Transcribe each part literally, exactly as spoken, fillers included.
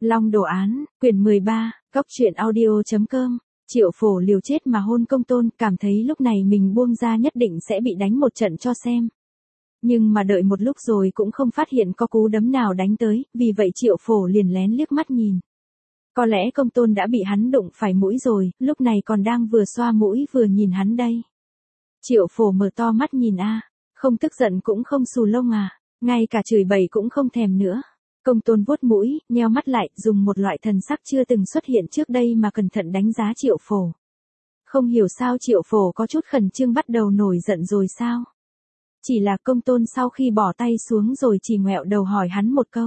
Long Đồ Án, quyển mười ba, góc truyện audio chấm com. Triệu Phổ liều chết mà hôn Công Tôn, cảm thấy lúc này mình buông ra nhất định sẽ bị đánh một trận cho xem. Nhưng mà đợi một lúc rồi cũng không phát hiện có cú đấm nào đánh tới, vì vậy Triệu Phổ liền lén liếc mắt nhìn. Có lẽ Công Tôn đã bị hắn đụng phải mũi rồi, lúc này còn đang vừa xoa mũi vừa nhìn hắn đây. Triệu Phổ mở to mắt nhìn a, không tức giận cũng không xù lông à, ngay cả chửi bậy cũng không thèm nữa. Công Tôn vuốt mũi, nheo mắt lại, dùng một loại thần sắc chưa từng xuất hiện trước đây mà cẩn thận đánh giá Triệu Phổ. Không hiểu sao Triệu Phổ có chút khẩn trương bắt đầu nổi giận rồi sao? Chỉ là Công Tôn sau khi bỏ tay xuống rồi chỉ ngoẹo đầu hỏi hắn một câu.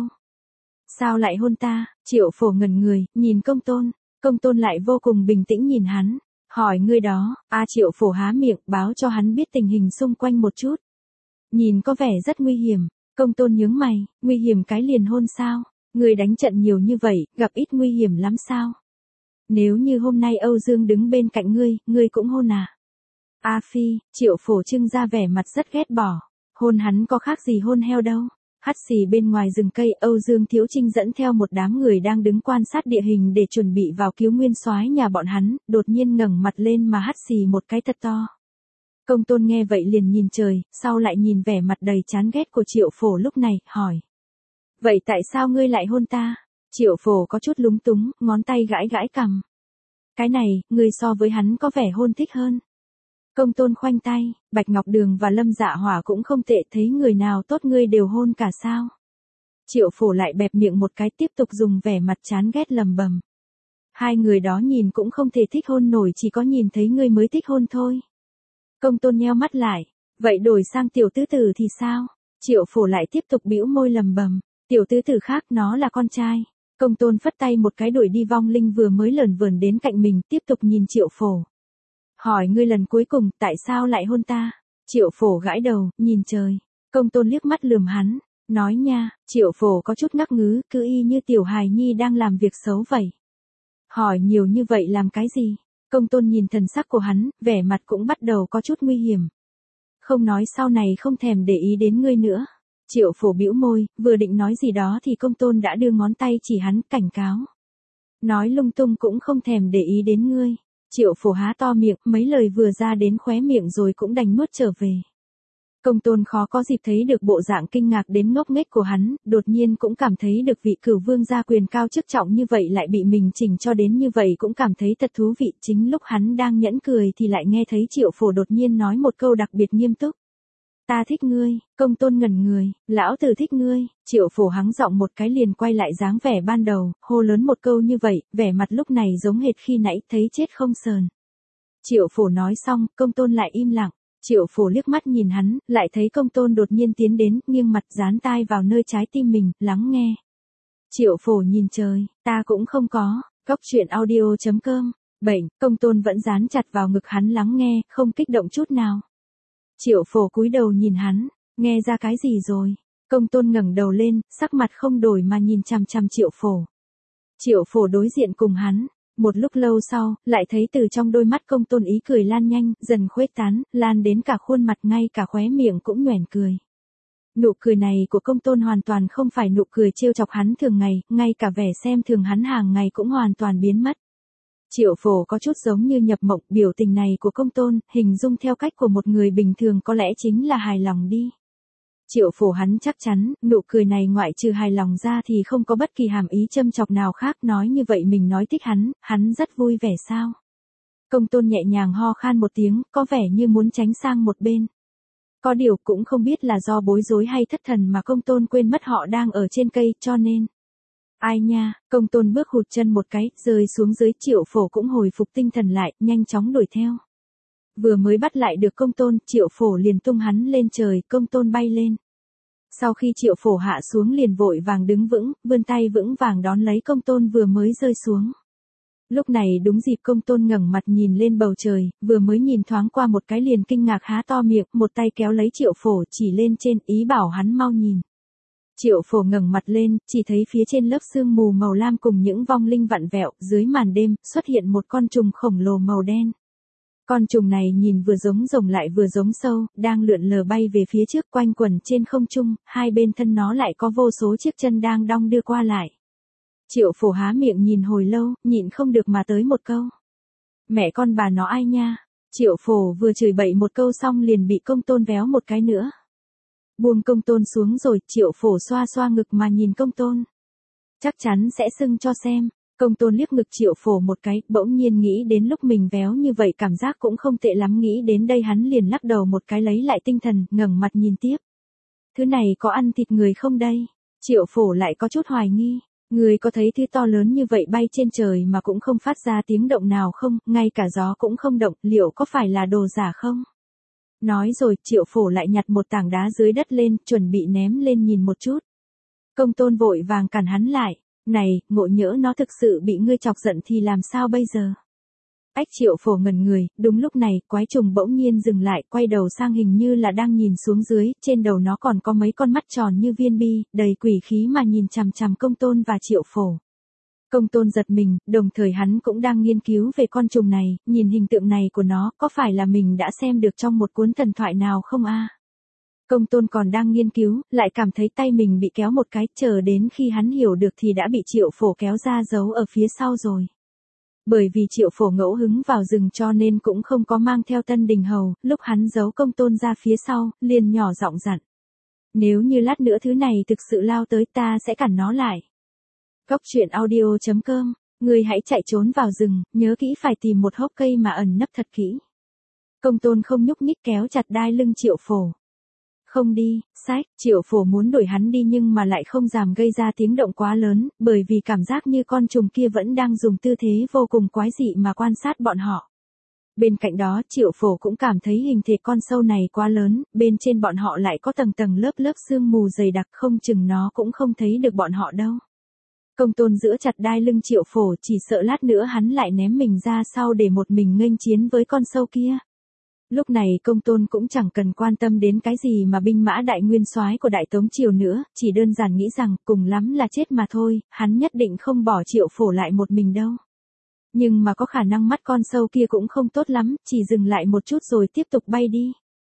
Sao lại hôn ta? Triệu Phổ ngẩn người, nhìn Công Tôn. Công Tôn lại vô cùng bình tĩnh nhìn hắn. Hỏi ngươi đó, a Triệu Phổ há miệng báo cho hắn biết tình hình xung quanh một chút. Nhìn có vẻ rất nguy hiểm. Công Tôn nhướng mày, nguy hiểm cái liền hôn sao? Ngươi đánh trận nhiều như vậy, gặp ít nguy hiểm lắm sao? Nếu như hôm nay Âu Dương đứng bên cạnh ngươi, ngươi cũng hôn à? A phi, Triệu Phổ trưng ra vẻ mặt rất ghét bỏ. Hôn hắn có khác gì hôn heo đâu. Hắt xì bên ngoài rừng cây, Âu Dương Thiếu Trinh dẫn theo một đám người đang đứng quan sát địa hình để chuẩn bị vào cứu nguyên soái nhà bọn hắn, đột nhiên ngẩng mặt lên mà hắt xì một cái thật to. Công Tôn nghe vậy liền nhìn trời, sau lại nhìn vẻ mặt đầy chán ghét của Triệu Phổ lúc này, hỏi. Vậy tại sao ngươi lại hôn ta? Triệu Phổ có chút lúng túng, ngón tay gãi gãi cằm. Cái này, ngươi so với hắn có vẻ hôn thích hơn. Công Tôn khoanh tay, Bạch Ngọc Đường và Lâm Dạ Hỏa cũng không tệ, thấy người nào tốt ngươi đều hôn cả sao. Triệu Phổ lại bẹp miệng một cái, tiếp tục dùng vẻ mặt chán ghét lầm bầm. Hai người đó nhìn cũng không thể thích hôn nổi, chỉ có nhìn thấy ngươi mới thích hôn thôi. Công Tôn nheo mắt lại, vậy đổi sang tiểu tứ tử thì sao? Triệu Phổ lại tiếp tục bĩu môi lầm bầm, tiểu tứ tử khác nó là con trai. Công Tôn phất tay một cái đuổi đi vong linh vừa mới lởn vởn đến cạnh mình, tiếp tục nhìn Triệu Phổ. Hỏi ngươi lần cuối cùng, tại sao lại hôn ta? Triệu Phổ gãi đầu, nhìn trời. Công Tôn liếc mắt lườm hắn, nói nha. Triệu Phổ có chút ngắc ngứ, cứ y như tiểu hài nhi đang làm việc xấu vậy. Hỏi nhiều như vậy làm cái gì? Công Tôn nhìn thần sắc của hắn, vẻ mặt cũng bắt đầu có chút nguy hiểm. Không nói sau này không thèm để ý đến ngươi nữa. Triệu Phổ bĩu môi, vừa định nói gì đó thì Công Tôn đã đưa ngón tay chỉ hắn, cảnh cáo. Nói lung tung cũng không thèm để ý đến ngươi. Triệu Phổ há to miệng, mấy lời vừa ra đến khóe miệng rồi cũng đành nuốt trở về. Công Tôn khó có dịp thấy được bộ dạng kinh ngạc đến ngốc nghếch của hắn, đột nhiên cũng cảm thấy được vị cửu vương gia quyền cao chức trọng như vậy lại bị mình chỉnh cho đến như vậy cũng cảm thấy thật thú vị. Chính lúc hắn đang nhẫn cười thì lại nghe thấy Triệu Phổ đột nhiên nói một câu đặc biệt nghiêm túc. Ta thích ngươi. Công Tôn ngẩn người, lão tử thích ngươi. Triệu Phổ hắng giọng một cái liền quay lại dáng vẻ ban đầu, hô lớn một câu như vậy, vẻ mặt lúc này giống hệt khi nãy, thấy chết không sờn. Triệu Phổ nói xong, Công Tôn lại im lặng. Triệu Phổ liếc mắt nhìn hắn, lại thấy Công Tôn đột nhiên tiến đến, nghiêng mặt dán tai vào nơi trái tim mình, lắng nghe. Triệu Phổ nhìn trời, ta cũng không có. Góc truyện audio chấm com. Bệnh, Công Tôn vẫn dán chặt vào ngực hắn lắng nghe, không kích động chút nào. Triệu Phổ cúi đầu nhìn hắn, nghe ra cái gì rồi? Công Tôn ngẩng đầu lên, sắc mặt không đổi mà nhìn chằm chằm Triệu Phổ. Triệu Phổ đối diện cùng hắn, một lúc lâu sau, lại thấy từ trong đôi mắt Công Tôn ý cười lan nhanh, dần khuếch tán, lan đến cả khuôn mặt, ngay cả khóe miệng cũng nhoẻn cười. Nụ cười này của Công Tôn hoàn toàn không phải nụ cười trêu chọc hắn thường ngày, ngay cả vẻ xem thường hắn hàng ngày cũng hoàn toàn biến mất. Triệu Phổ có chút giống như nhập mộng, biểu tình này của Công Tôn, hình dung theo cách của một người bình thường có lẽ chính là hài lòng đi. Triệu Phổ hắn chắc chắn, nụ cười này ngoại trừ hài lòng ra thì không có bất kỳ hàm ý châm chọc nào khác, nói như vậy mình nói thích hắn, hắn rất vui vẻ sao? Công Tôn nhẹ nhàng ho khan một tiếng, có vẻ như muốn tránh sang một bên. Có điều cũng không biết là do bối rối hay thất thần mà Công Tôn quên mất họ đang ở trên cây, cho nên. Ai nha, Công Tôn bước hụt chân một cái, rơi xuống dưới. Triệu Phổ cũng hồi phục tinh thần lại, nhanh chóng đuổi theo. Vừa mới bắt lại được Công Tôn, Triệu Phổ liền tung hắn lên trời, Công Tôn bay lên. Sau khi Triệu Phổ hạ xuống liền vội vàng đứng vững, vươn tay vững vàng đón lấy Công Tôn vừa mới rơi xuống. Lúc này đúng dịp Công Tôn ngẩng mặt nhìn lên bầu trời, vừa mới nhìn thoáng qua một cái liền kinh ngạc há to miệng, một tay kéo lấy Triệu Phổ chỉ lên trên, ý bảo hắn mau nhìn. Triệu Phổ ngẩng mặt lên, chỉ thấy phía trên lớp sương mù màu lam cùng những vong linh vặn vẹo, dưới màn đêm, xuất hiện một con trùng khổng lồ màu đen. Con trùng này nhìn vừa giống rồng lại vừa giống sâu, đang lượn lờ bay về phía trước quanh quẩn trên không trung, hai bên thân nó lại có vô số chiếc chân đang đong đưa qua lại. Triệu Phổ há miệng nhìn hồi lâu, nhịn không được mà tới một câu. Mẹ con bà nó ai nha? Triệu Phổ vừa chửi bậy một câu xong liền bị Công Tôn véo một cái nữa. Buông Công Tôn xuống rồi, Triệu Phổ xoa xoa ngực mà nhìn Công Tôn. Chắc chắn sẽ sưng cho xem. Công Tôn liếc ngực Triệu Phổ một cái, bỗng nhiên nghĩ đến lúc mình véo như vậy cảm giác cũng không tệ lắm, nghĩ đến đây hắn liền lắc đầu một cái lấy lại tinh thần, ngẩng mặt nhìn tiếp. Thứ này có ăn thịt người không đây? Triệu Phổ lại có chút hoài nghi. Người có thấy thứ to lớn như vậy bay trên trời mà cũng không phát ra tiếng động nào không, ngay cả gió cũng không động, liệu có phải là đồ giả không? Nói rồi, Triệu Phổ lại nhặt một tảng đá dưới đất lên, chuẩn bị ném lên nhìn một chút. Công Tôn vội vàng cản hắn lại. Này, ngộ nhỡ nó thực sự bị ngươi chọc giận thì làm sao bây giờ? Ách, Triệu Phổ ngẩn người, đúng lúc này, quái trùng bỗng nhiên dừng lại, quay đầu sang hình như là đang nhìn xuống dưới, trên đầu nó còn có mấy con mắt tròn như viên bi, đầy quỷ khí mà nhìn chằm chằm Công Tôn và Triệu Phổ. Công Tôn giật mình, đồng thời hắn cũng đang nghiên cứu về con trùng này, nhìn hình tượng này của nó, có phải là mình đã xem được trong một cuốn thần thoại nào không a? Công Tôn còn đang nghiên cứu, lại cảm thấy tay mình bị kéo một cái, chờ đến khi hắn hiểu được thì đã bị Triệu Phổ kéo ra giấu ở phía sau rồi. Bởi vì Triệu Phổ ngẫu hứng vào rừng cho nên cũng không có mang theo Tân Đình Hầu, lúc hắn giấu Công Tôn ra phía sau, liền nhỏ giọng dặn. Nếu như lát nữa thứ này thực sự lao tới ta sẽ cản nó lại. Góc truyện audio chấm com, người hãy chạy trốn vào rừng, nhớ kỹ phải tìm một hốc cây mà ẩn nấp thật kỹ. Công Tôn không nhúc nhích kéo chặt đai lưng Triệu Phổ. Không đi, sách, Triệu Phổ muốn đuổi hắn đi nhưng mà lại không dám gây ra tiếng động quá lớn, bởi vì cảm giác như con trùng kia vẫn đang dùng tư thế vô cùng quái dị mà quan sát bọn họ. Bên cạnh đó, Triệu Phổ cũng cảm thấy hình thể con sâu này quá lớn, bên trên bọn họ lại có tầng tầng lớp lớp sương mù dày đặc, không chừng nó cũng không thấy được bọn họ đâu. Công Tôn giữ chặt đai lưng Triệu Phổ, chỉ sợ lát nữa hắn lại ném mình ra sau để một mình nghênh chiến với con sâu kia. Lúc này Công Tôn cũng chẳng cần quan tâm đến cái gì mà binh mã đại nguyên soái của Đại Tống Triều nữa, chỉ đơn giản nghĩ rằng cùng lắm là chết mà thôi, hắn nhất định không bỏ Triệu Phổ lại một mình đâu. Nhưng mà có khả năng mắt con sâu kia cũng không tốt lắm, chỉ dừng lại một chút rồi tiếp tục bay đi.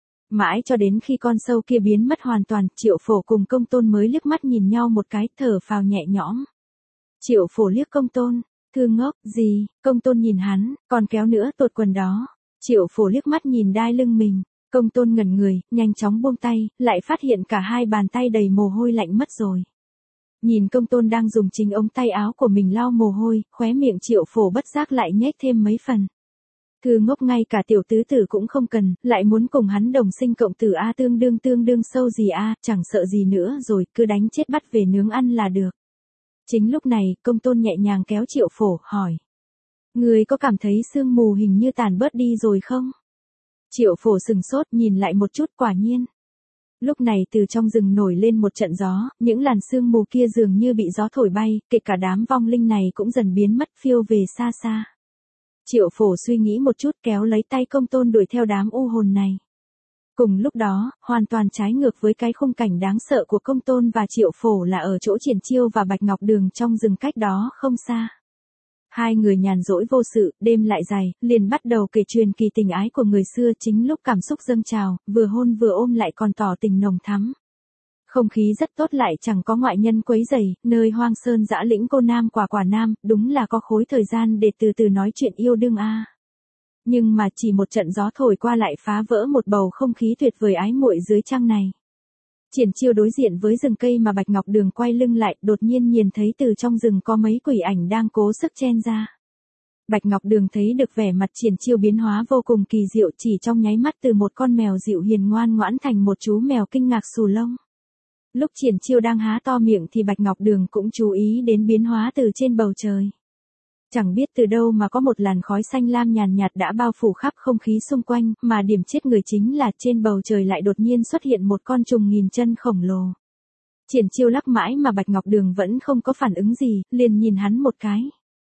Mãi cho đến khi con sâu kia biến mất hoàn toàn, Triệu Phổ cùng Công Tôn mới liếc mắt nhìn nhau một cái, thở phào nhẹ nhõm. Triệu Phổ liếc Công Tôn, thư ngốc, gì? Công Tôn nhìn hắn, còn kéo nữa tuột quần đó. Triệu Phổ liếc mắt nhìn đai lưng mình, Công Tôn ngẩn người, nhanh chóng buông tay, lại phát hiện cả hai bàn tay đầy mồ hôi lạnh mất rồi. Nhìn Công Tôn đang dùng chính ống tay áo của mình lau mồ hôi, khóe miệng Triệu Phổ bất giác lại nhếch thêm mấy phần. Thư ngốc, ngay cả tiểu tứ tử cũng không cần, lại muốn cùng hắn đồng sinh cộng tử a, tương đương tương đương sâu gì a, chẳng sợ gì nữa rồi, cứ đánh chết bắt về nướng ăn là được. Chính lúc này, Công Tôn nhẹ nhàng kéo Triệu Phổ, hỏi. Người có cảm thấy sương mù hình như tàn bớt đi rồi không? Triệu Phổ sừng sốt nhìn lại một chút, quả nhiên. Lúc này từ trong rừng nổi lên một trận gió, những làn sương mù kia dường như bị gió thổi bay, kể cả đám vong linh này cũng dần biến mất, phiêu về xa xa. Triệu Phổ suy nghĩ một chút, kéo lấy tay Công Tôn đuổi theo đám u hồn này. Cùng lúc đó, hoàn toàn trái ngược với cái khung cảnh đáng sợ của Công Tôn và Triệu Phổ là ở chỗ Triển Chiêu và Bạch Ngọc Đường trong rừng cách đó không xa. Hai người nhàn rỗi vô sự, đêm lại dài, liền bắt đầu kể truyền kỳ tình ái của người xưa, chính lúc cảm xúc dâng trào, vừa hôn vừa ôm lại còn tỏ tình nồng thắm. Không khí rất tốt, lại chẳng có ngoại nhân quấy rầy, nơi hoang sơn dã lĩnh cô nam quả quả nam, đúng là có khối thời gian để từ từ nói chuyện yêu đương a. Nhưng mà chỉ một trận gió thổi qua lại phá vỡ một bầu không khí tuyệt vời ái muội dưới trăng này. Triển Chiêu đối diện với rừng cây mà Bạch Ngọc Đường quay lưng lại, đột nhiên nhìn thấy từ trong rừng có mấy quỷ ảnh đang cố sức chen ra. Bạch Ngọc Đường thấy được vẻ mặt Triển Chiêu biến hóa vô cùng kỳ diệu, chỉ trong nháy mắt từ một con mèo dịu hiền ngoan ngoãn thành một chú mèo kinh ngạc xù lông. Lúc Triển Chiêu đang há to miệng thì Bạch Ngọc Đường cũng chú ý đến biến hóa từ trên bầu trời. Chẳng biết từ đâu mà có một làn khói xanh lam nhàn nhạt đã bao phủ khắp không khí xung quanh, mà điểm chết người chính là trên bầu trời lại đột nhiên xuất hiện một con trùng nghìn chân khổng lồ. Triển Chiêu lắc mãi mà Bạch Ngọc Đường vẫn không có phản ứng gì, liền nhìn hắn một cái.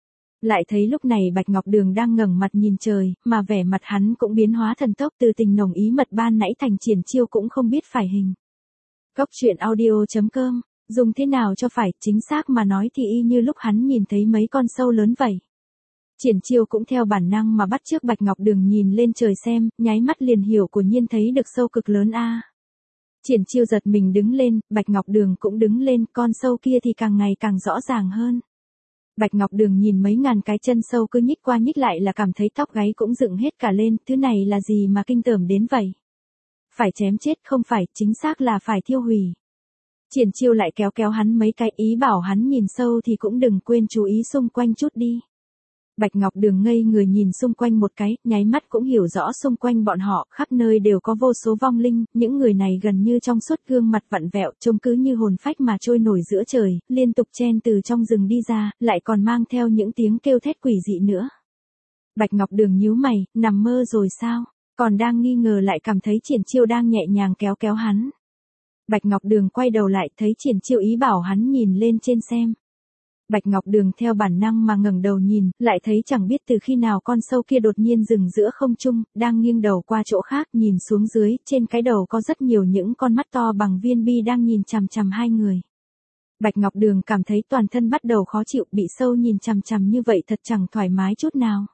Lại thấy lúc này Bạch Ngọc Đường đang ngẩng mặt nhìn trời, mà vẻ mặt hắn cũng biến hóa thần tốc, từ tình nồng ý mật ban nãy thành Triển Chiêu cũng không biết phải hình. Góc truyện audio chấm com, dùng thế nào cho phải, chính xác mà nói thì y như lúc hắn nhìn thấy mấy con sâu lớn vậy. Triển Chiêu cũng theo bản năng mà bắt chước Bạch Ngọc Đường nhìn lên trời xem, nháy mắt liền hiểu của nhiên thấy được sâu cực lớn a. Triển Chiêu giật mình đứng lên, Bạch Ngọc Đường cũng đứng lên, con sâu kia thì càng ngày càng rõ ràng hơn. Bạch Ngọc Đường nhìn mấy ngàn cái chân sâu cứ nhích qua nhích lại là cảm thấy tóc gáy cũng dựng hết cả lên, thứ này là gì mà kinh tởm đến vậy? Phải chém chết không phải, chính xác là phải thiêu hủy. Triển Chiêu lại kéo kéo hắn mấy cái, ý bảo hắn nhìn sâu thì cũng đừng quên chú ý xung quanh chút đi. Bạch Ngọc Đường ngây người nhìn xung quanh một cái, nháy mắt cũng hiểu rõ xung quanh bọn họ, khắp nơi đều có vô số vong linh, những người này gần như trong suốt gương mặt vặn vẹo, trông cứ như hồn phách mà trôi nổi giữa trời, liên tục chen từ trong rừng đi ra, lại còn mang theo những tiếng kêu thét quỷ dị nữa. Bạch Ngọc Đường nhíu mày, nằm mơ rồi sao? Còn đang nghi ngờ lại cảm thấy Triển Chiêu đang nhẹ nhàng kéo kéo hắn. Bạch Ngọc Đường quay đầu lại thấy Triển Chiêu ý bảo hắn nhìn lên trên xem. Bạch Ngọc Đường theo bản năng mà ngẩng đầu nhìn, lại thấy chẳng biết từ khi nào con sâu kia đột nhiên dừng giữa không trung, đang nghiêng đầu qua chỗ khác nhìn xuống dưới, trên cái đầu có rất nhiều những con mắt to bằng viên bi đang nhìn chằm chằm hai người. Bạch Ngọc Đường cảm thấy toàn thân bắt đầu khó chịu, bị sâu nhìn chằm chằm như vậy thật chẳng thoải mái chút nào.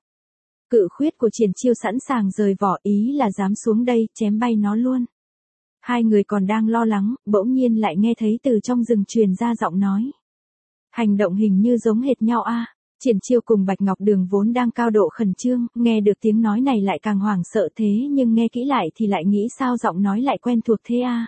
Cự khuyết của Triển Chiêu sẵn sàng rời vỏ, ý là dám xuống đây, chém bay nó luôn. Hai người còn đang lo lắng, bỗng nhiên lại nghe thấy từ trong rừng truyền ra giọng nói. Hành động hình như giống hệt nhau a. À. Triển Chiêu cùng Bạch Ngọc Đường vốn đang cao độ khẩn trương, nghe được tiếng nói này lại càng hoảng sợ thế nhưng nghe kỹ lại thì lại nghĩ sao giọng nói lại quen thuộc thế a. À.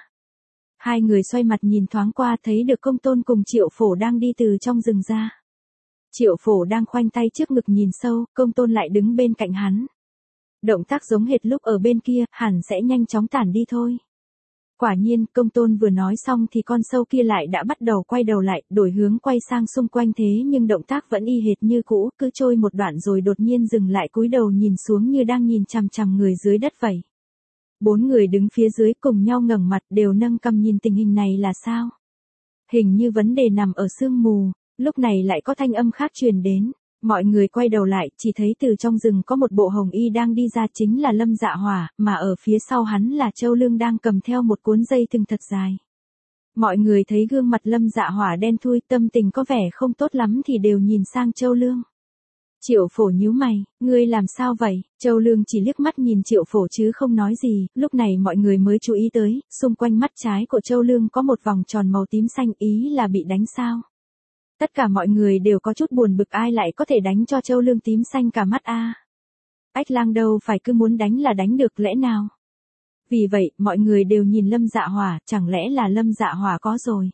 Hai người xoay mặt nhìn thoáng qua thấy được Công Tôn cùng Triệu Phổ đang đi từ trong rừng ra. Triệu Phổ đang khoanh tay trước ngực nhìn sâu, Công Tôn lại đứng bên cạnh hắn. Động tác giống hệt lúc ở bên kia, hẳn sẽ nhanh chóng tản đi thôi. Quả nhiên, Công Tôn vừa nói xong thì con sâu kia lại đã bắt đầu quay đầu lại, đổi hướng quay sang xung quanh thế nhưng động tác vẫn y hệt như cũ, cứ trôi một đoạn rồi đột nhiên dừng lại cúi đầu nhìn xuống như đang nhìn chằm chằm người dưới đất vậy. Bốn người đứng phía dưới cùng nhau ngẩng mặt đều nâng cằm nhìn tình hình này là sao? Hình như vấn đề nằm ở sương mù, lúc này lại có thanh âm khác truyền đến. Mọi người quay đầu lại, chỉ thấy từ trong rừng có một bộ hồng y đang đi ra chính là Lâm Dạ Hỏa, mà ở phía sau hắn là Châu Lương đang cầm theo một cuốn dây thừng thật dài. Mọi người thấy gương mặt Lâm Dạ Hỏa đen thui, tâm tình có vẻ không tốt lắm thì đều nhìn sang Châu Lương. Triệu Phổ nhíu mày, ngươi làm sao vậy? Châu Lương chỉ liếc mắt nhìn Triệu Phổ chứ không nói gì, lúc này mọi người mới chú ý tới, xung quanh mắt trái của Châu Lương có một vòng tròn màu tím xanh, ý là bị đánh sao? Tất cả mọi người đều có chút buồn bực, ai lại có thể đánh cho Châu Lương tím xanh cả mắt a. À? Ách Lang đâu phải cứ muốn đánh là đánh được lẽ nào? Vì vậy, mọi người đều nhìn Lâm Dạ Hỏa, chẳng lẽ là Lâm Dạ Hỏa có rồi?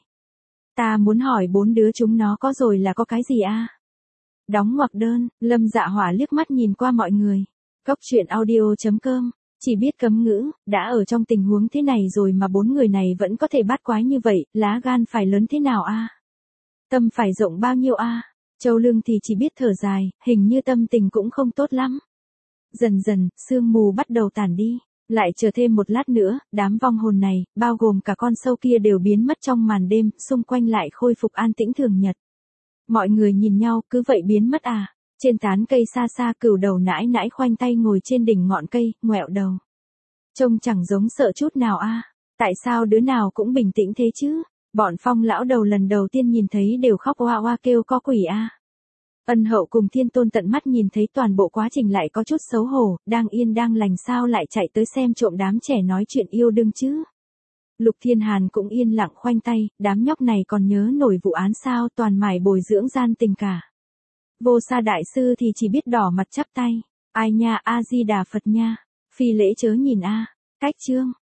Ta muốn hỏi bốn đứa chúng nó có rồi là có cái gì a? À? Đóng ngoặc đơn, Lâm Dạ Hỏa liếc mắt nhìn qua mọi người. Cốc truyện audio chấm com, chỉ biết cấm ngữ, đã ở trong tình huống thế này rồi mà bốn người này vẫn có thể bắt quái như vậy, lá gan phải lớn thế nào a? À? Tâm phải rộng bao nhiêu a? À? Châu Lương thì chỉ biết thở dài, hình như tâm tình cũng không tốt lắm. Dần dần, sương mù bắt đầu tản đi, lại chờ thêm một lát nữa, đám vong hồn này, bao gồm cả con sâu kia đều biến mất trong màn đêm, xung quanh lại khôi phục an tĩnh thường nhật. Mọi người nhìn nhau, cứ vậy biến mất à? Trên tán cây xa xa Cửu Đầu nãi nãi khoanh tay ngồi trên đỉnh ngọn cây, ngoẹo đầu. Trông chẳng giống sợ chút nào a. À? Tại sao đứa nào cũng bình tĩnh thế chứ? Bọn Phong lão đầu lần đầu tiên nhìn thấy đều khóc oa oa kêu có quỷ a. À. Ân Hậu cùng Thiên Tôn tận mắt nhìn thấy toàn bộ quá trình lại có chút xấu hổ, đang yên đang lành sao lại chạy tới xem trộm đám trẻ nói chuyện yêu đương chứ. Lục Thiên Hàn cũng yên lặng khoanh tay, đám nhóc này còn nhớ nổi vụ án sao, toàn mải bồi dưỡng gian tình cả. Vô Sa đại sư thì chỉ biết đỏ mặt chắp tay, ai nha, A Di Đà Phật nha, phi lễ chớ nhìn a. À. Cách chương